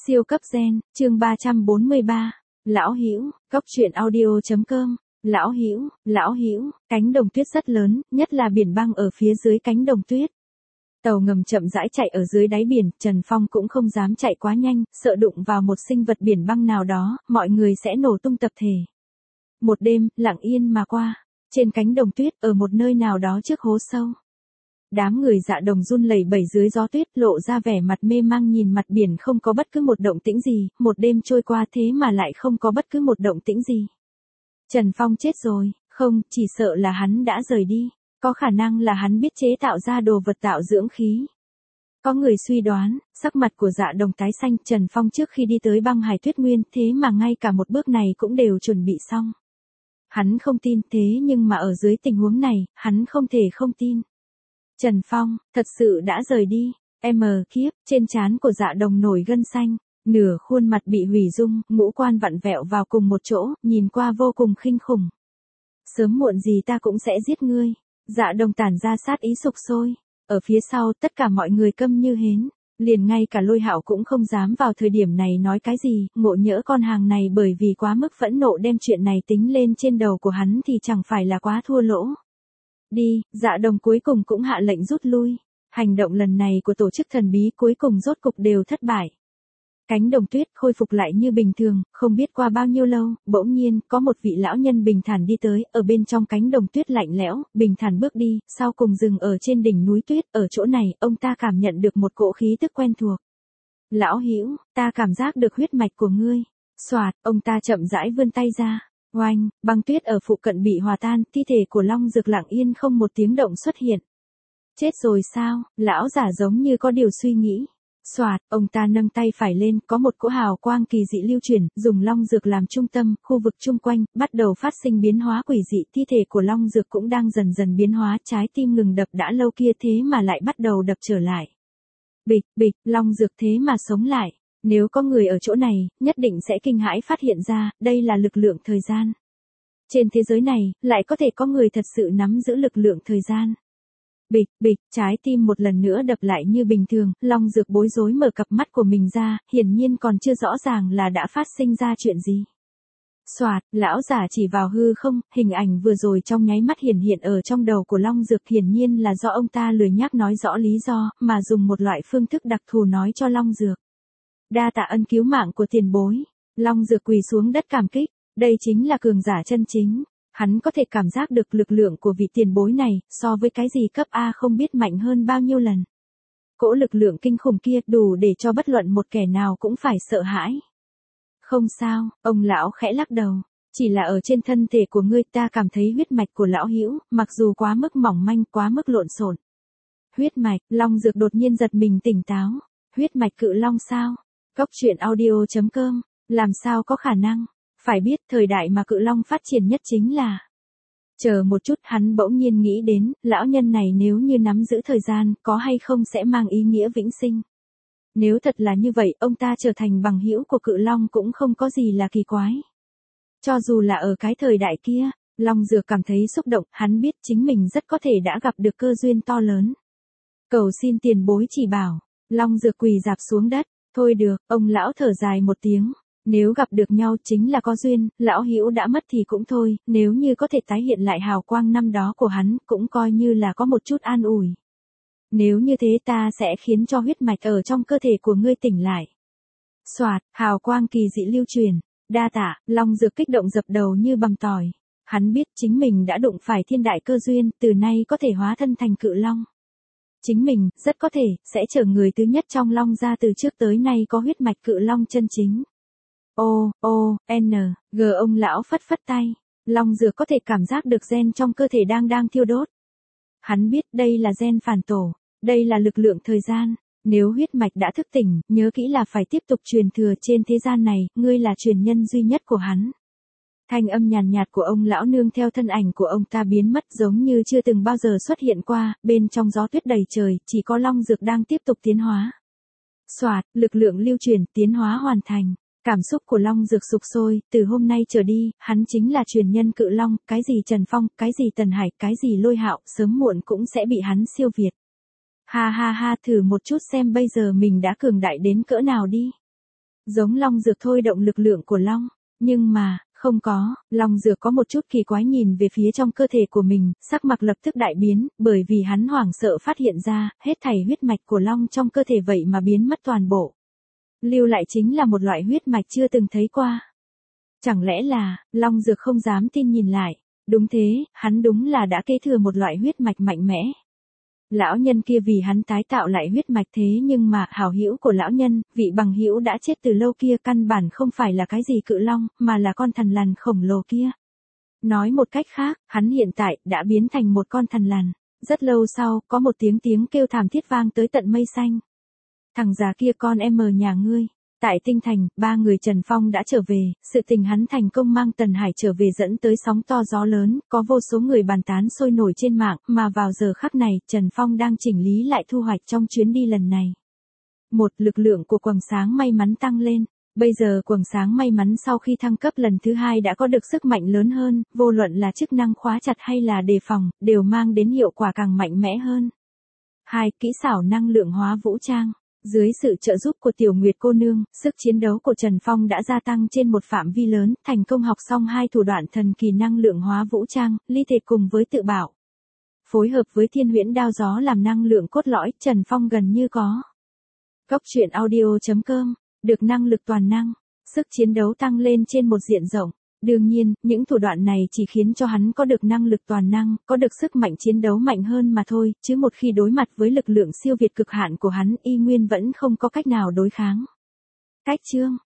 Siêu cấp gen, chương 343. Lão Hữu, Góc truyện audio.com. Lão Hữu, cánh đồng tuyết rất lớn, nhất là biển băng ở phía dưới cánh đồng tuyết. Tàu ngầm chậm rãi chạy ở dưới đáy biển, Trần Phong cũng không dám chạy quá nhanh, sợ đụng vào một sinh vật biển băng nào đó, mọi người sẽ nổ tung tập thể. Một đêm, lặng yên mà qua, trên cánh đồng tuyết, ở một nơi nào đó trước hố sâu. Đám người Dạ Đồng run lẩy bẩy dưới gió tuyết, lộ ra vẻ mặt mê mang nhìn mặt biển, không có bất cứ một động tĩnh gì, một đêm trôi qua thế mà lại không có bất cứ một động tĩnh gì. Trần Phong chết rồi, không, chỉ sợ là hắn đã rời đi, có khả năng là hắn biết chế tạo ra đồ vật tạo dưỡng khí. Có người suy đoán, sắc mặt của Dạ Đồng tái xanh, Trần Phong trước khi đi tới băng hải tuyết nguyên, thế mà ngay cả một bước này cũng đều chuẩn bị xong. Hắn không tin, thế nhưng mà ở dưới tình huống này, hắn không thể không tin. Trần Phong, thật sự đã rời đi. Khiếp, trên trán của Dạ Đồng nổi gân xanh, nửa khuôn mặt bị hủy dung, ngũ quan vặn vẹo vào cùng một chỗ, nhìn qua vô cùng khinh khủng. Sớm muộn gì ta cũng sẽ giết ngươi. Dạ Đồng tản ra sát ý sục sôi. Ở phía sau, tất cả mọi người câm như hến. Liền ngay cả Lôi Hạo cũng không dám vào thời điểm này nói cái gì, ngộ nhỡ con hàng này bởi vì quá mức phẫn nộ đem chuyện này tính lên trên đầu của hắn thì chẳng phải là quá thua lỗ. Đi, Dạ Đồng cuối cùng cũng hạ lệnh rút lui. Hành động lần này của tổ chức thần bí cuối cùng rốt cục đều thất bại. Cánh đồng tuyết khôi phục lại như bình thường, không biết qua bao nhiêu lâu, bỗng nhiên, có một vị lão nhân bình thản đi tới, ở bên trong cánh đồng tuyết lạnh lẽo, bình thản bước đi, sau cùng dừng ở trên đỉnh núi tuyết, ở chỗ này, ông ta cảm nhận được một cỗ khí tức quen thuộc. Lão Hữu, ta cảm giác được huyết mạch của ngươi. Soạt, ông ta chậm rãi vươn tay ra. Oanh, băng tuyết ở phụ cận bị hòa tan, thi thể của Long Dược lặng yên không một tiếng động xuất hiện. Chết rồi sao? Lão giả giống như có điều suy nghĩ. Soạt, ông ta nâng tay phải lên, có một cỗ hào quang kỳ dị lưu chuyển, dùng Long Dược làm trung tâm, khu vực chung quanh, bắt đầu phát sinh biến hóa quỷ dị, thi thể của Long Dược cũng đang dần dần biến hóa, trái tim ngừng đập đã lâu kia thế mà lại bắt đầu đập trở lại. Bịch, bịch, Long Dược thế mà sống lại. Nếu có người ở chỗ này, nhất định sẽ kinh hãi phát hiện ra, đây là lực lượng thời gian. Trên thế giới này, lại có thể có người thật sự nắm giữ lực lượng thời gian. Bịch, bịch, trái tim một lần nữa đập lại như bình thường, Long Dược bối rối mở cặp mắt của mình ra, hiển nhiên còn chưa rõ ràng là đã phát sinh ra chuyện gì. Soạt, lão giả chỉ vào hư không, hình ảnh vừa rồi trong nháy mắt hiển hiện ở trong đầu của Long Dược, hiển nhiên là do ông ta lười nhác nói rõ lý do, mà dùng một loại phương thức đặc thù nói cho Long Dược. Đa tạ ân cứu mạng của tiền bối. Long Dược quỳ xuống đất cảm kích, đây chính là cường giả chân chính. Hắn có thể cảm giác được lực lượng của vị tiền bối này, so với cái gì cấp A không biết mạnh hơn bao nhiêu lần. Cỗ lực lượng kinh khủng kia đủ để cho bất luận một kẻ nào cũng phải sợ hãi. Không sao, ông lão khẽ lắc đầu. Chỉ là ở trên thân thể của ngươi ta cảm thấy huyết mạch của lão Hữu, mặc dù quá mức mỏng manh, quá mức lộn xộn. Huyết mạch, Long Dược đột nhiên giật mình tỉnh táo. Huyết mạch cự long sao? Góc truyện audio.com, làm sao có khả năng? Phải biết thời đại mà cự long phát triển nhất chính là. Chờ một chút, hắn bỗng nhiên nghĩ đến, lão nhân này nếu như nắm giữ thời gian, có hay không sẽ mang ý nghĩa vĩnh sinh. Nếu thật là như vậy, ông ta trở thành bằng hữu của cự long cũng không có gì là kỳ quái. Cho dù là ở cái thời đại kia, Long Dược cảm thấy xúc động, hắn biết chính mình rất có thể đã gặp được cơ duyên to lớn. Cầu xin tiền bối chỉ bảo, Long Dược quỳ rạp xuống đất. Thôi được, ông lão thở dài một tiếng. Nếu gặp được nhau chính là có duyên, lão Hữu đã mất thì cũng thôi, nếu như có thể tái hiện lại hào quang năm đó của hắn, cũng coi như là có một chút an ủi. Nếu như thế ta sẽ khiến cho huyết mạch ở trong cơ thể của ngươi tỉnh lại. Soạt, hào quang kỳ dị lưu truyền. Đa tạ, Long Dược kích động dập đầu như bằm tỏi. Hắn biết chính mình đã đụng phải thiên đại cơ duyên, từ nay có thể hóa thân thành cự long. Chính mình, rất có thể, sẽ trở người thứ nhất trong Long gia từ trước tới nay có huyết mạch cự long chân chính. Ông lão phất phất tay. Long Dược có thể cảm giác được gen trong cơ thể đang thiêu đốt. Hắn biết đây là gen phản tổ, đây là lực lượng thời gian. Nếu huyết mạch đã thức tỉnh, nhớ kỹ là phải tiếp tục truyền thừa trên thế gian này, ngươi là truyền nhân duy nhất của hắn. Thanh âm nhàn nhạt của ông lão nương theo thân ảnh của ông ta biến mất giống như chưa từng bao giờ xuất hiện qua, bên trong gió tuyết đầy trời, chỉ có Long Dược đang tiếp tục tiến hóa. Soạt, lực lượng lưu truyền, tiến hóa hoàn thành. Cảm xúc của Long Dược sục sôi, từ hôm nay trở đi, hắn chính là truyền nhân cự long, cái gì Trần Phong, cái gì Tần Hải, cái gì Lôi Hạo, sớm muộn cũng sẽ bị hắn siêu việt. Ha ha ha, thử một chút xem bây giờ mình đã cường đại đến cỡ nào đi. Giống long dược thôi động lực lượng của long. Nhưng mà, không có, long dược có một chút kỳ quái nhìn về phía trong cơ thể của mình, sắc mặt lập tức đại biến, bởi vì hắn hoảng sợ phát hiện ra, hết thảy huyết mạch của long trong cơ thể vậy mà biến mất toàn bộ. Lưu lại chính là một loại huyết mạch chưa từng thấy qua. Chẳng lẽ là, long dược không dám tin nhìn lại. Đúng thế, hắn đúng là đã kế thừa một loại huyết mạch mạnh mẽ. Lão nhân kia vì hắn tái tạo lại huyết mạch thế nhưng mà hảo hữu của lão nhân, vị bằng hữu đã chết từ lâu kia căn bản không phải là cái gì cự long, mà là con thằn lằn khổng lồ kia. Nói một cách khác, hắn hiện tại đã biến thành một con thằn lằn. Rất lâu sau, có một tiếng kêu thảm thiết vang tới tận mây xanh. Thằng già kia con em mờ nhà ngươi. Tại Tinh Thành, 3 người Trần Phong đã trở về, sự tình hắn thành công mang Tần Hải trở về dẫn tới sóng to gió lớn, có vô số người bàn tán sôi nổi trên mạng, mà vào giờ khắc này, Trần Phong đang chỉnh lý lại thu hoạch trong chuyến đi lần này. Một, lực lượng của quầng sáng may mắn tăng lên. Bây giờ quầng sáng may mắn sau khi thăng cấp lần thứ 2 đã có được sức mạnh lớn hơn, vô luận là chức năng khóa chặt hay là đề phòng, đều mang đến hiệu quả càng mạnh mẽ hơn. 2. Kỹ xảo năng lượng hóa vũ trang. Dưới sự trợ giúp của Tiểu Nguyệt cô nương, sức chiến đấu của Trần Phong đã gia tăng trên một phạm vi lớn, thành công học xong 2 thủ đoạn thần kỳ năng lượng hóa vũ trang, ly thể cùng với tự bảo. Phối hợp với Thiên Huyễn đao gió làm năng lượng cốt lõi, Trần Phong gần như có. Cốc truyện audio.com, được năng lực toàn năng, sức chiến đấu tăng lên trên một diện rộng. Đương nhiên, những thủ đoạn này chỉ khiến cho hắn có được năng lực toàn năng, có được sức mạnh chiến đấu mạnh hơn mà thôi, chứ một khi đối mặt với lực lượng siêu việt cực hạn của hắn, y nguyên vẫn không có cách nào đối kháng. Cách chương